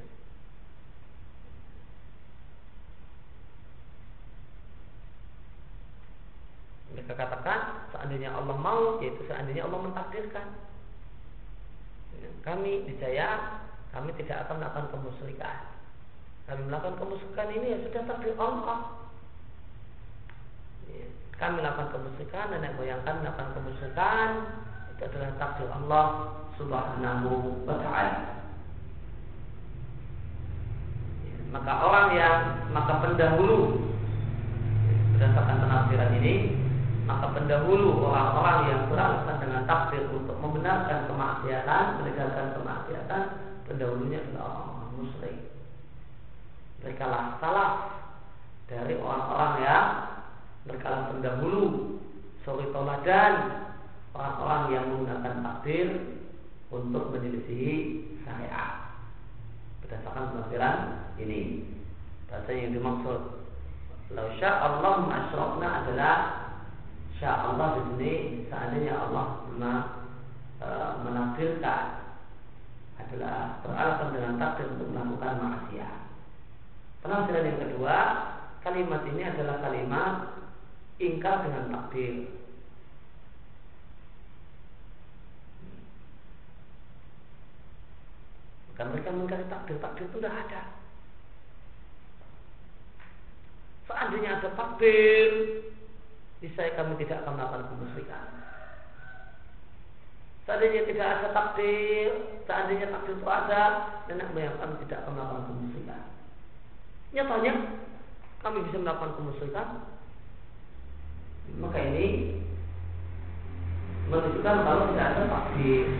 S1: Mereka katakan seandainya Allah mau, yaitu seandainya Allah mentakdirkan, ya, kami dijaya, kami tidak akan melakukan kemusyrikan. Kami melakukan kemusyrikan ini ya sudah takdir Allah. Ya, kami melakukan kemusyrikan, nenek moyang kami melakukan kemusyrikan, itu adalah takdir Allah Subhanahu wa ta'ala. Ya, maka orang yang maka pendahulu, ya, berdasarkan penafsiran ini, maka pendahulu orang-orang yang beralasan dengan takdir untuk membenarkan kemaksiatan, menegakkan kemaksiatan, pendahulunya adalah orang-orang musyrik. Mereka lah salaf dari orang-orang yang mereka lah pendahulu, suri toladan orang-orang yang menggunakan takdir untuk menyelisih syariat. Berdasarkan penafsiran ini, bahasa yang dimaksud lau sya'allah ma'asyrafna adalah sya'allah di sini seandainya Allah e, menakdirkan, adalah beralasan dengan takdir untuk melakukan maksiat. Penafsiran yang kedua, kalimat ini adalah kalimat ingkar dengan takdir. Maka mereka mengingkari takdir, takdir itu tidak ada. Seandainya ada takdir, niscaya kami tidak akan melakukan kemusyrikan. Seandainya tidak ada takdir, seandainya takdir itu ada, nenek moyang kami tidak akan melakukan kemusyrikan. Nyatanya kami bisa melakukan kemusyrikan. Maka ini menunjukkan kalau tidak ada takdir.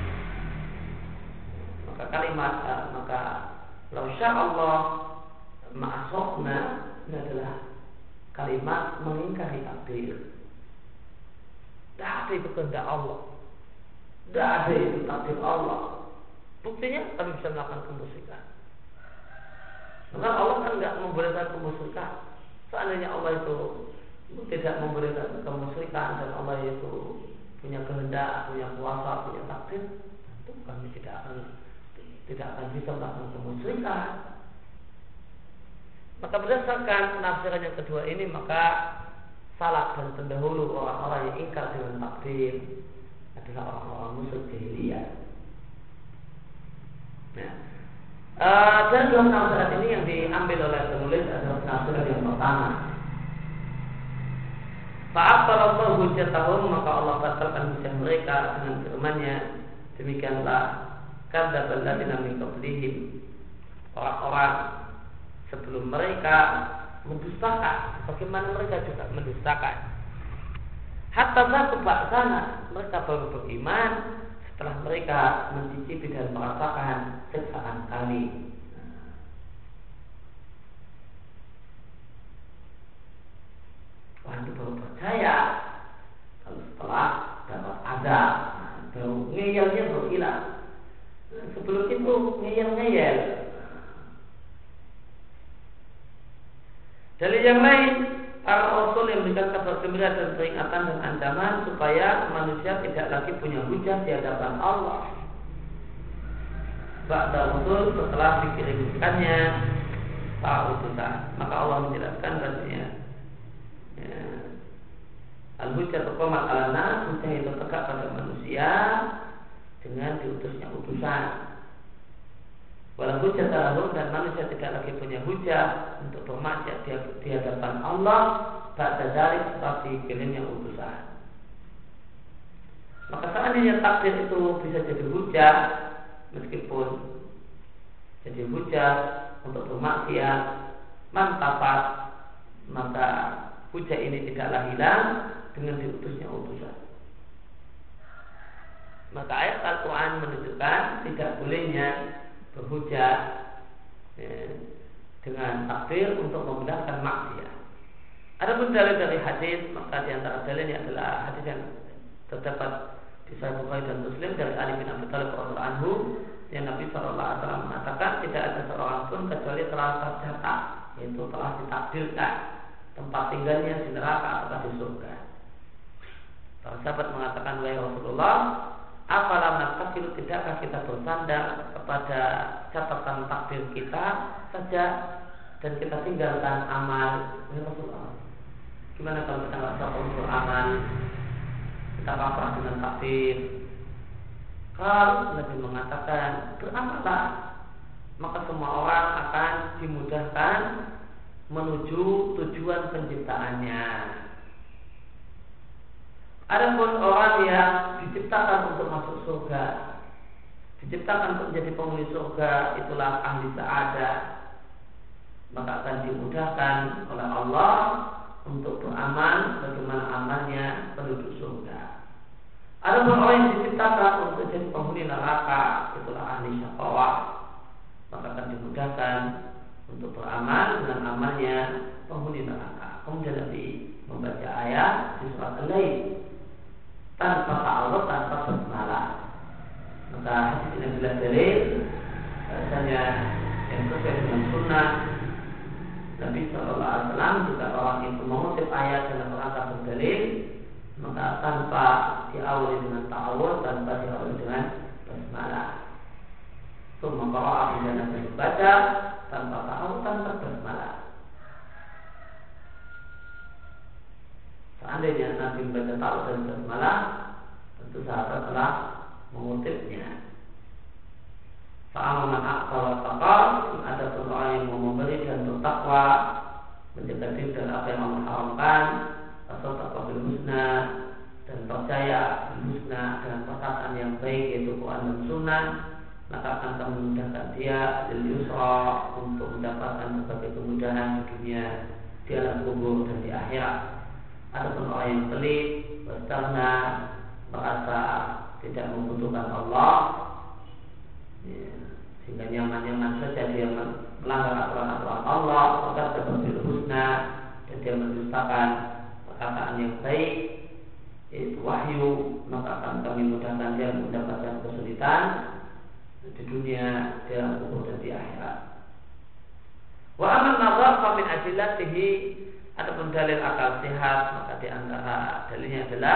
S1: Maka kalimat uh, maka lau sya'allah ma'asofna ini adalah kalimat mengingkari takdir. Tidak ada itu kehendak Allah, tidak ada itu takdir Allah. Buktinya kami bisa melakukan kemusyrikan. Karena Allah kan tidak membolehkan kemusyrikan. Seandainya Allah itu tidak membolehkan kemusyrikan dan Allah itu punya kehendak, punya kuasa, punya takdir, tentu kami tidak akan tidak akan bisa melakukan kemusyrikan. Maka berdasarkan penafsiran yang kedua ini, maka salaf dan pendahulu orang-orang yang ingkar dengan takdir adalah orang-orang musyrik jahiliyah. Nah, uh, dan dua penafsiran ini yang diambil oleh penulis adalah penafsiran yang pertama. Fa'abtalallahu hujjatahum, maka Allah batalkan hujjah mereka dengan firman-Nya, demikianlah kadzdzabal ladzina min qablihim, orang-orang sebelum mereka mendustakan, bagaimana mereka juga mendustakan. Hatta zaku ba'sana, mereka baru beriman setelah mereka mencicipi dan merasakan siksaan kami. Wah, itu baru percaya kalau setelah dapat azab, nah, baru ngeyelnya baru hilang. Nah, sebelum itu ngeyel-ngeyel. Dari yang lain, para rasul yang memberikan kabar gembira dan peringatan dan ancaman supaya manusia tidak lagi punya hujah di hadapan Allah. Ba'da rasul, setelah dikirimkannya para utusan, maka Allah menjelaskan bahasanya ya, al-hujjah tuqamat ala-nas, hujjah itu tegak pada manusia dengan diutusnya utusan. Walau hujjah talahum, dan manusia tidak lagi punya hujah untuk bermaksiat di, di hadapan Allah ba'da dzalik, setelah dikirimnya utusan. Maka seandainya takdir itu bisa jadi hujah, meskipun jadi hujah untuk bermaksiat, mantapat, maka hujah ini tidaklah hilang dengan diutusnya utusan. Maka ayat Al-Quran menunjukkan tidak bolehnya berhujah ya, dengan takdir untuk membenarkan maksiat. Adapun dalil dari hadis, maka di antara dalilnya adalah hadis yang terdapat di Sahih Bukhari dan Muslim dari Ali bin Abi Thalib radhiyallahu anhu, yang Nabi shallallahu alaihi wasallam mengatakan tidak ada seorang pun kecuali telah tercatat, yaitu telah ditakdirkan tempat tinggalnya di neraka atau di surga. Para sahabat mengatakan, wahai Rasulullah, apalah nastaqilu, tidakkah kita bersandar kepada catatan takdir kita saja dan kita tinggalkan amal? Ya Rasulullah, gimana kalau kita nggak bisa unsur amal, kita pasrah dengan takdir? Kalau Nabi mengatakan beramallah, maka semua orang akan dimudahkan menuju tujuan penciptaannya. Adapun orang yang diciptakan untuk masuk surga, diciptakan untuk menjadi penghuni surga, itulah ahli sa'adah, maka akan dimudahkan oleh Allah untuk beramal bagaimana amalnya penduduk surga. Adapun orang yang diciptakan untuk jadi penghuni neraka, itulah ahli syaqawah, maka akan dimudahkan untuk beramal dengan amalnya penghuni neraka. Kemudian Nabi membaca ayat di surat Al-Lail, tanpa ta'awud, tanpa basmalah. Maka hadis ini adalah dalil bahasanya yang sesuai dengan sunnah Nabi shallallahu alaihi wasallam. Jika orang itu mengutip ayat dalam rangka berdalil, maka tanpa diawali dengan ta'awud, tanpa diawali dengan basmalah. Summa qara'a, kemudian Nabi membaca tanpa ta'awud, tanpa basmalah. Seandainya Nabi membaca ta'awud dan basmalah, tentu sahabat telah mengutipnya. Fa'amaman aqsa wa taqa, ada orang yang mau memberi dan bertakwa, menjaga diri dari apa yang Allah haramkan, atau takwa bil husna, dan percaya bil husna dengan perkataan yang baik, yaitu Quran dan Sunnah, maka akan kami memudahkan dia lil yusra, untuk mendapatkan berbagai kemudahan di dunia, di alam kubur dan di akhirat. Adapun orang yang pelit, wastarna, merasa tidak membutuhkan Allah, ya, sehingga nyaman-nyaman saja dia melanggar aturan-aturan Allah, maka seperti husna, dan dia mendustakan perkataan yang baik, yaitu wahyu, maka akan kami mudahkan dia mendapatkan kesulitan di dunia, di alam kubur dan di akhirat. Wa aman nazar fa min adillatihi, adapun dalil akal sehat, maka di antara dalilnya adalah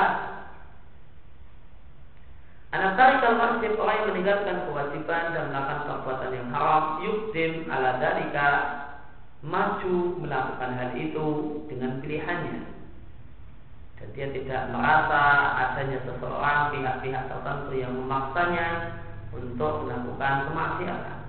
S1: anak tarik al-wajib, orang yang meninggalkan kewajiban dan melakukan perbuatan yang haram, yukdim ala dalika, maju melakukan hal itu dengan pilihannya, dan dia tidak merasa adanya seseorang, pihak-pihak tertentu yang memaksanya untuk melakukan kemaksiatan.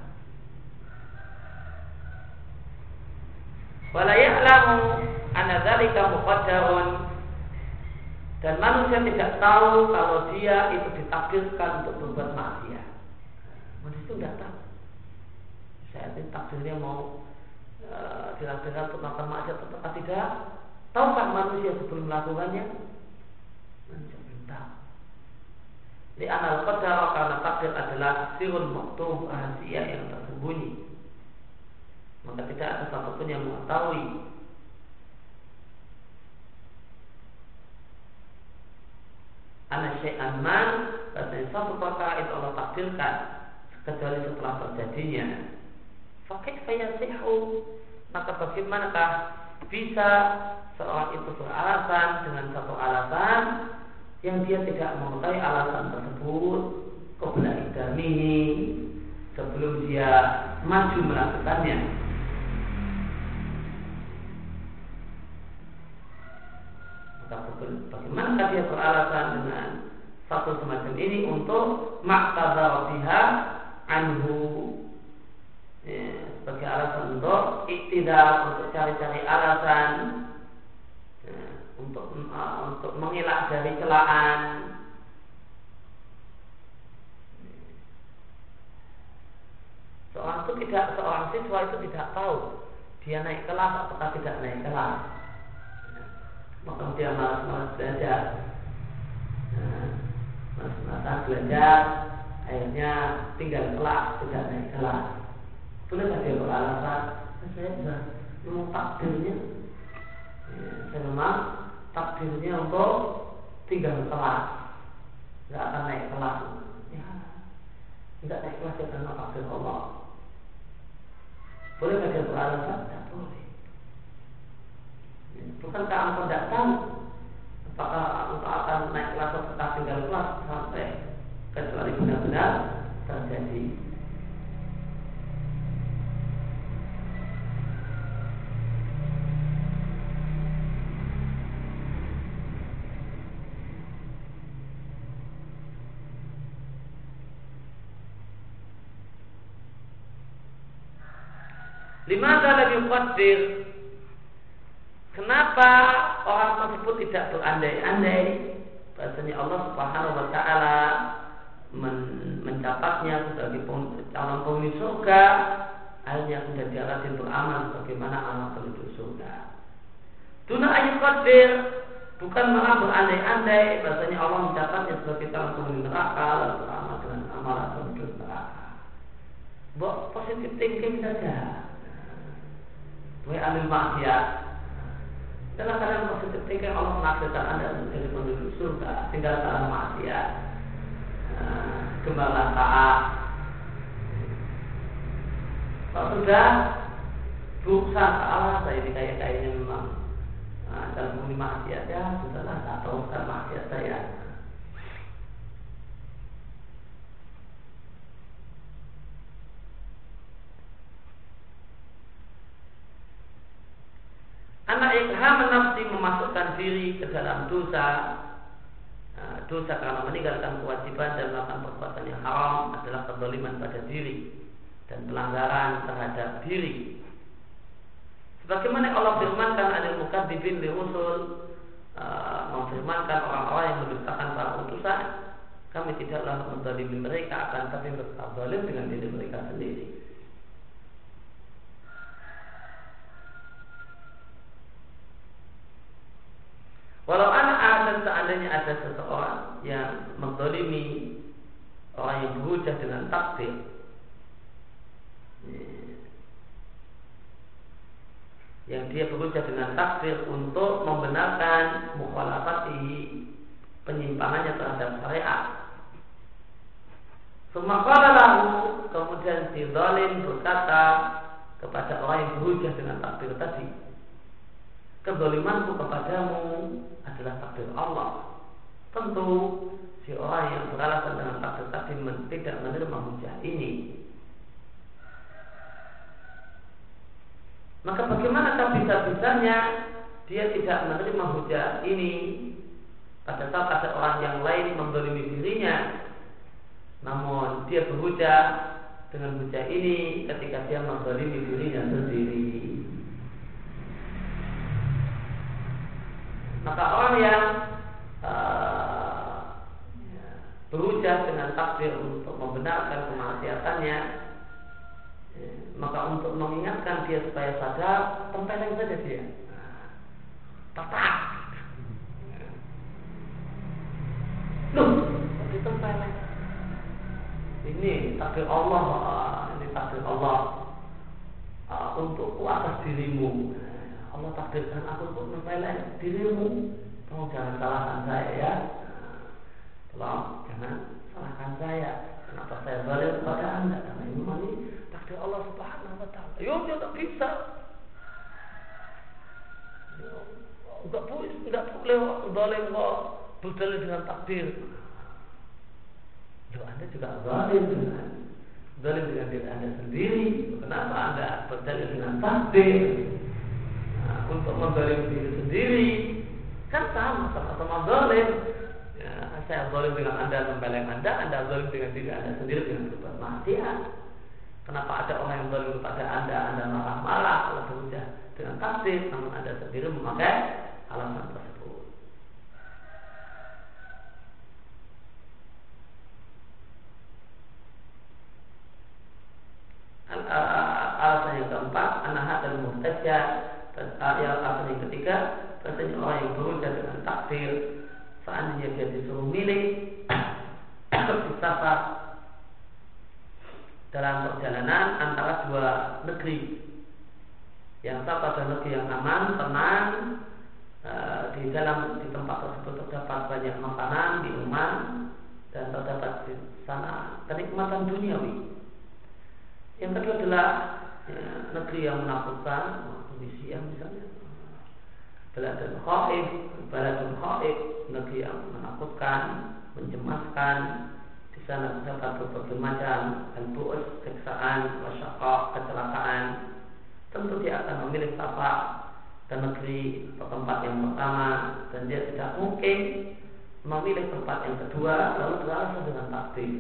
S1: Wala ya'lamu anna dzalika muqaddarun, dan manusia tidak tahu kalau dia itu ditakdirkan untuk berbuat maksiat. Manusia itu tidak tahu. Saya ini takdirnya mau e, ditakdirkan untuk melakukan maksiat atau tidak. Tahukah manusia sebelum melakukannya? Manusia belum tahu. Li'anal qadar, karena takdir adalah sirun maktub, rahasia yang tersembunyi. Maka tidak ada satupun yang mengetahui. Ana syai'an man, bahasanya satu perkara itu Allah takdirkan kecuali setelah terjadinya. Fakaifa yasihu, maka bagaimanakah bisa seorang itu beralasan dengan satu alasan yang dia tidak mengetahui alasan tersebut qabla idamihi, sebelum dia maju melakukannya. Bagaimana dia beralasan dengan satu semacam ini untuk maqtadha biha anhu, ya, sebagai alasan untuk iktidal, untuk cari-cari alasan, ya, untuk uh, untuk mengelak dari celaan. Seorang itu tidak, seorang siswa itu tidak tahu dia naik kelas atau tidak naik kelas. Maka dia malas-malas belajar, nah, malas-malasan belajar, akhirnya tinggal kelas, tidak naik kelas. Bolehkah dia beralasan? Saya sudah memang takdirnya, ya, saya memang takdirnya untuk tinggal kelas, tidak akan naik kelas. Ya, tidak naik kelas ya karena takdir Allah. Bolehkah dia beralasan? Tidak boleh. Bukankah engkau tidak tahu apakah engkau akan naik kelas atau tetap tinggal kelas sampai kecuali benar-benar terjadi. Limada lam yuqaddir, kenapa orang tersebut tidak berandai-andai bahasanya Allah Subhanahu wa taala men- mencatatnya sebagai calon penghuni surga, akhirnya kemudian dia rajin beramal sebagaimana amal penduduk surga. Duna ayat qadir, bukan malah berandai-andai bahasanya Allah mencatatnya sebagai calon penghuni neraka lalu beramal dengan amalan penduduk neraka. Buat positive thinking saja. Wahai ahli maksiat, dalam keadaan positif thinking Allah menakdirkan Anda menjadi penduduk surga, tinggal dalam maksiat, gembala taat. Kalau sudah berusaha Allah, saya ini kayak kayaknya memang nah, dalam bumi maksiat, ya sudahlah, tak teruskan maksiat saya. Anak ikham nafsi, memasukkan diri ke dalam dosa. Dosa karena meninggalkan kewajiban dan melakukan perbuatan yang haram adalah kezaliman pada diri dan pelanggaran terhadap diri. Sebagaimana Allah firmankan adil mukadzibin li rusul, memfirmankan orang-orang yang mendustakan para utusan, kami tidaklah menzalimi mereka, akan tapi berbuat zalim dengan diri mereka sendiri. Walau anak ada, seandainya ada seseorang yang menzalimi orang yang berhujah dengan takdir, yang dia berhujah dengan takdir untuk membenarkan mukhalafati, penyimpangannya terhadap syariat. Sumaqala lahu, kemudian si zalim berkata kepada orang yang berhujah dengan takdir tadi, kezalimanku kepadamu adalah takdir Allah. Tentu si orang yang beralasan dengan takdir tadi tidak menerima hujah ini. Maka bagaimanakah bisa-bisanya dia tidak menerima hujah ini pada saat ada orang yang lain menzalimi dirinya, namun dia berhujah dengan hujah ini ketika dia menzalimi dirinya sendiri. Maka orang yang uh, berhujah dengan takdir untuk membenarkan kemaksiatannya, maka untuk mengingatkan dia supaya sadar, tempeleng saja dia, tepat. Loh, ditempeleng. Ini takdir Allah, ini takdir Allah uh, untuk atas dirimu. Allah takdirkan aku untuk menempeleng dirimu. Tolong jangan salahkan saya ya. Tolong jangan salahkan saya. Kenapa saya zalim kepada anda? Karena ini mani takdir Allah Subhanahu Wa Taala. Yo, dia tak bisa. Enggak boleh, enggak boleh zalim kok berdalil dengan takdir. Loh, anda juga zalim dengan zalim dengan diri anda sendiri. Kenapa anda berdalil dengan takdir? Nah, untuk menzalim diri sendiri kan sama, sama-sama zalim. Ya, saya zalim dengan anda, membeleng anda, anda zalim dengan diri anda sendiri dengan berbuat maksiat. Kenapa ada orang yang zalim kepada anda, anda marah-marah kalau berhujah dengan takdir, namun anda sendiri memakai alasan tersebut. Alasan yang keempat, anahat dan muhtajah. Ayat alasan yang ketiga, bahasanya orang yang berhujah dengan takdir, seandainya dia disuruh milih bersafar dalam perjalanan antara dua negeri, yang satu adalah negeri yang aman, tenang, e, di dalam di tempat tersebut terdapat banyak makanan, minuman, dan terdapat di sana kenikmatan duniawi. Yang kedua adalah ya, negeri yang menakutkan, kondisi yang misalnya baladun khaif, baladun khaif, negeri yang menakutkan, mencemaskan. Di sana terdapat berbagai macam al-bu'us, siksaan, wasyaqah, kecelakaan. Tentu dia akan memilih safar ke negeri atau tempat yang pertama, dan dia tidak mungkin memilih tempat yang kedua lalu beralasan dengan takdir.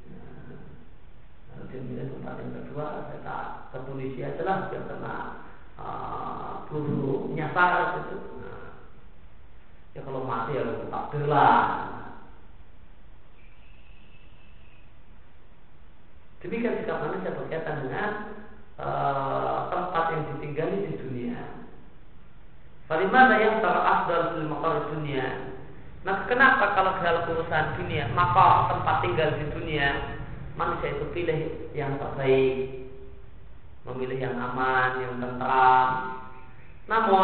S1: Dia milih tempat yang kedua, saya tak ke Tunisia aja lah biar kena uh, peluru nyasar gitu. Nah, ya kalau mati ya takdir lah. Demikian sikap manusia berkaitan dengan uh, tempat yang ditinggali di dunia. Falimana yang terafdal fil maqar dunia. Nah, kenapa kalau dalam urusan dunia, maka tempat tinggal di dunia manusia itu pilih yang terbaik, memilih yang aman, yang tentram. Namun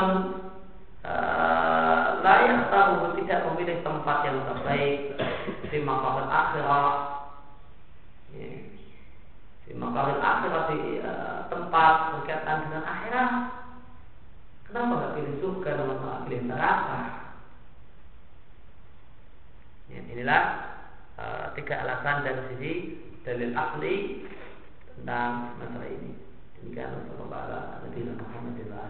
S1: uh, layak tahu tidak memilih tempat yang terbaik di maqam akhirat. Ya. Di maqam akhirat, di uh, tempat berkaitan dengan akhirat. Kenapa nggak pilih surga, namun malah pilih neraka? Ya, inilah uh, tiga alasan dari sisi dalil akli tentang masalah ini. Demikian, sallallahu alaihi wa sallam.